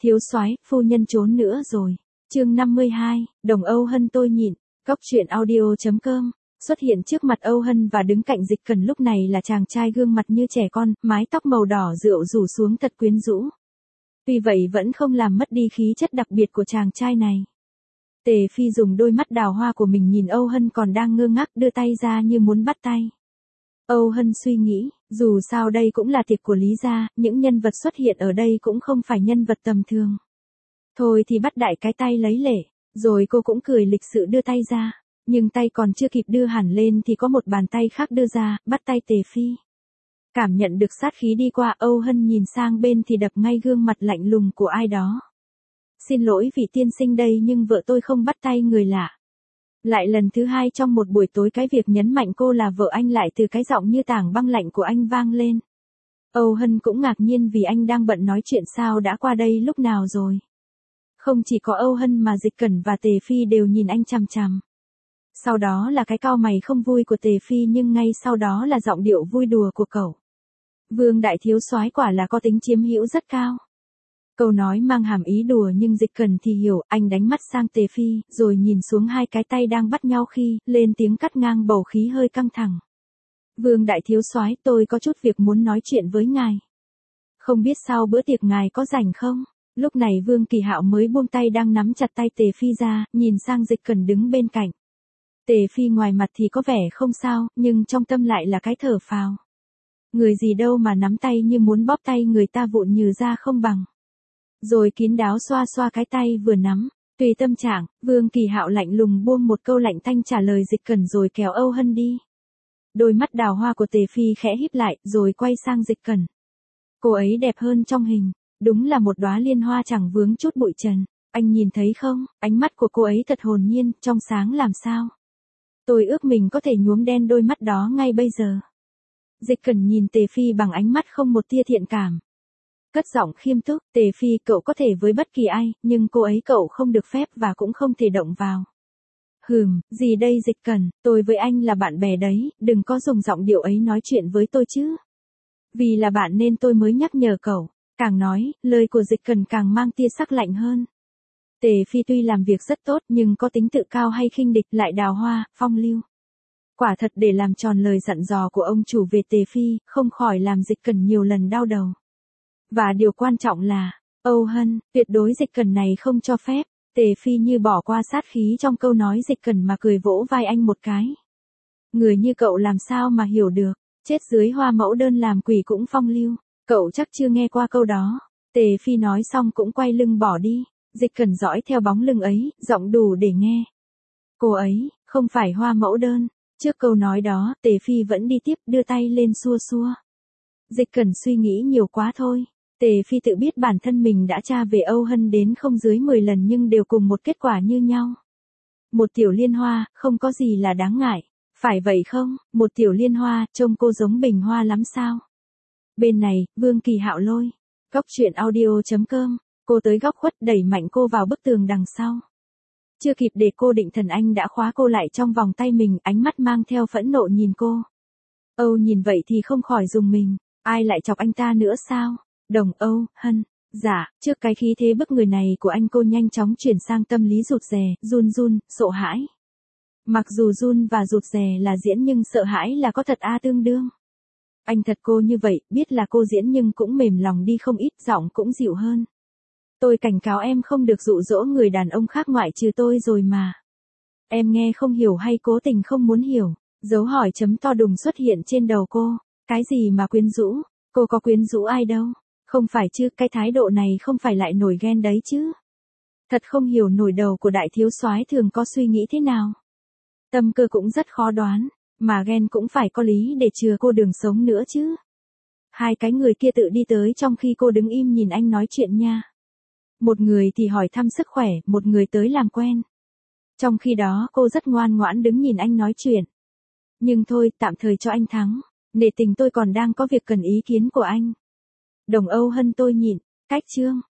Thiếu soái, phu nhân trốn nữa rồi. Chương 52, Đồng Âu Hân tôi nhịn. Góc truyện audio.com. Xuất hiện trước mặt Âu Hân và đứng cạnh Dịch Cẩn lúc này là chàng trai gương mặt như trẻ con, mái tóc màu đỏ rượu rủ xuống thật quyến rũ. Tuy vậy vẫn không làm mất đi khí chất đặc biệt của chàng trai này. Tề Phi dùng đôi mắt đào hoa của mình nhìn Âu Hân còn đang ngơ ngác đưa tay ra như muốn bắt tay. Âu Hân suy nghĩ, dù sao đây cũng là tiệc của Lý gia, những nhân vật xuất hiện ở đây cũng không phải nhân vật tầm thường. Thôi thì bắt đại cái tay lấy lễ, rồi cô cũng cười lịch sự đưa tay ra, nhưng tay còn chưa kịp đưa hẳn lên thì có một bàn tay khác đưa ra, bắt tay Tề Phi. Cảm nhận được sát khí đi qua, Âu Hân nhìn sang bên thì đập ngay gương mặt lạnh lùng của ai đó. Xin lỗi vị tiên sinh đây nhưng vợ tôi không bắt tay người lạ. Lại lần thứ hai trong một buổi tối cái việc nhấn mạnh cô là vợ anh lại từ cái giọng như tảng băng lạnh của anh vang lên. Âu Hân cũng ngạc nhiên vì anh đang bận nói chuyện sao đã qua đây lúc nào rồi. Không chỉ có Âu Hân mà Dịch Cẩn và Tề Phi đều nhìn anh chằm chằm. Sau đó là cái cau mày không vui của Tề Phi nhưng ngay sau đó là giọng điệu vui đùa của cậu. Vương đại thiếu soái quả là có tính chiếm hữu rất cao. Câu nói mang hàm ý đùa nhưng Dịch Cẩn thì hiểu, anh đánh mắt sang Tề Phi, rồi nhìn xuống hai cái tay đang bắt nhau khi, lên tiếng cắt ngang bầu khí hơi căng thẳng. Vương đại thiếu soái, tôi có chút việc muốn nói chuyện với ngài. Không biết sau bữa tiệc ngài có rảnh không? Lúc này Vương Kỳ Hạo mới buông tay đang nắm chặt tay Tề Phi ra, nhìn sang Dịch Cẩn đứng bên cạnh. Tề Phi ngoài mặt thì có vẻ không sao, nhưng trong tâm lại là cái thở phào. Người gì đâu mà nắm tay như muốn bóp tay người ta vụn nhừ ra không bằng. Rồi kín đáo xoa xoa cái tay vừa nắm, tùy tâm trạng, Vương Kỳ Hạo lạnh lùng buông một câu lạnh tanh trả lời Dịch Cẩn rồi kéo Âu Hân đi. Đôi mắt đào hoa của Tề Phi khẽ híp lại, rồi quay sang Dịch Cẩn. Cô ấy đẹp hơn trong hình, đúng là một đóa liên hoa chẳng vướng chút bụi trần. Anh nhìn thấy không, ánh mắt của cô ấy thật hồn nhiên, trong sáng làm sao. Tôi ước mình có thể nhuốm đen đôi mắt đó ngay bây giờ. Dịch Cẩn nhìn Tề Phi bằng ánh mắt không một tia thiện cảm. Cất giọng khiêm túc, Tề Phi cậu có thể với bất kỳ ai, nhưng cô ấy cậu không được phép và cũng không thể động vào. Gì đây Dịch Cẩn, tôi với anh là bạn bè đấy, đừng có dùng giọng điệu ấy nói chuyện với tôi chứ. Vì là bạn nên tôi mới nhắc nhở cậu, càng nói, lời của Dịch Cẩn càng mang tia sắc lạnh hơn. Tề Phi tuy làm việc rất tốt nhưng có tính tự cao hay khinh địch lại đào hoa, phong lưu. Quả thật để làm tròn lời dặn dò của ông chủ về Tề Phi, không khỏi làm Dịch Cẩn nhiều lần đau đầu. Và điều quan trọng là, Âu Hân, tuyệt đối Dịch Cẩn này không cho phép. Tề Phi như bỏ qua sát khí trong câu nói Dịch Cẩn mà cười vỗ vai anh một cái. Người như cậu làm sao mà hiểu được, chết dưới hoa mẫu đơn làm quỷ cũng phong lưu, cậu chắc chưa nghe qua câu đó. Tề Phi nói xong cũng quay lưng bỏ đi, Dịch Cẩn dõi theo bóng lưng ấy, giọng đủ để nghe. Cô ấy, không phải hoa mẫu đơn. Trước câu nói đó, Tề Phi vẫn đi tiếp đưa tay lên xua xua. Dịch Cẩn suy nghĩ nhiều quá thôi. Tề Phi tự biết bản thân mình đã tra về Âu Hân đến không dưới 10 lần nhưng đều cùng một kết quả như nhau. Một tiểu liên hoa, không có gì là đáng ngại. Phải vậy không, một tiểu liên hoa, trông cô giống bình hoa lắm sao? Bên này, Vương Kỳ Hạo lôi. Góc truyện audio.com, cô tới góc khuất đẩy mạnh cô vào bức tường đằng sau. Chưa kịp để cô định thần anh đã khóa cô lại trong vòng tay mình, ánh mắt mang theo phẫn nộ nhìn cô. Âu nhìn vậy thì không khỏi rùng mình, ai lại chọc anh ta nữa sao? Đồng Âu Hân, dạ, trước cái khí thế bức người này của anh cô nhanh chóng chuyển sang tâm lý rụt rè, run, sợ hãi. Mặc dù run và rụt rè là diễn nhưng sợ hãi là có thật tương đương. Anh thật cô như vậy, biết là cô diễn nhưng cũng mềm lòng đi không ít, giọng cũng dịu hơn. Tôi cảnh cáo em không được dụ dỗ người đàn ông khác ngoại trừ tôi rồi mà. Em nghe không hiểu hay cố tình không muốn hiểu, dấu hỏi chấm to đùng xuất hiện trên đầu cô. Cái gì mà quyến rũ, cô có quyến rũ ai đâu. Không phải chứ, cái thái độ này không phải lại nổi ghen đấy chứ. Thật không hiểu nổi đầu của đại thiếu soái thường có suy nghĩ thế nào. Tâm cơ cũng rất khó đoán, mà ghen cũng phải có lý để chừa cô đường sống nữa chứ. Hai cái người kia tự đi tới trong khi cô đứng im nhìn anh nói chuyện nha. Một người thì hỏi thăm sức khỏe, một người tới làm quen. Trong khi đó cô rất ngoan ngoãn đứng nhìn anh nói chuyện. Nhưng thôi, tạm thời cho anh thắng. Nể tình tôi còn đang có việc cần ý kiến của anh. Đồng Âu Hân tôi nhịn, cách chương.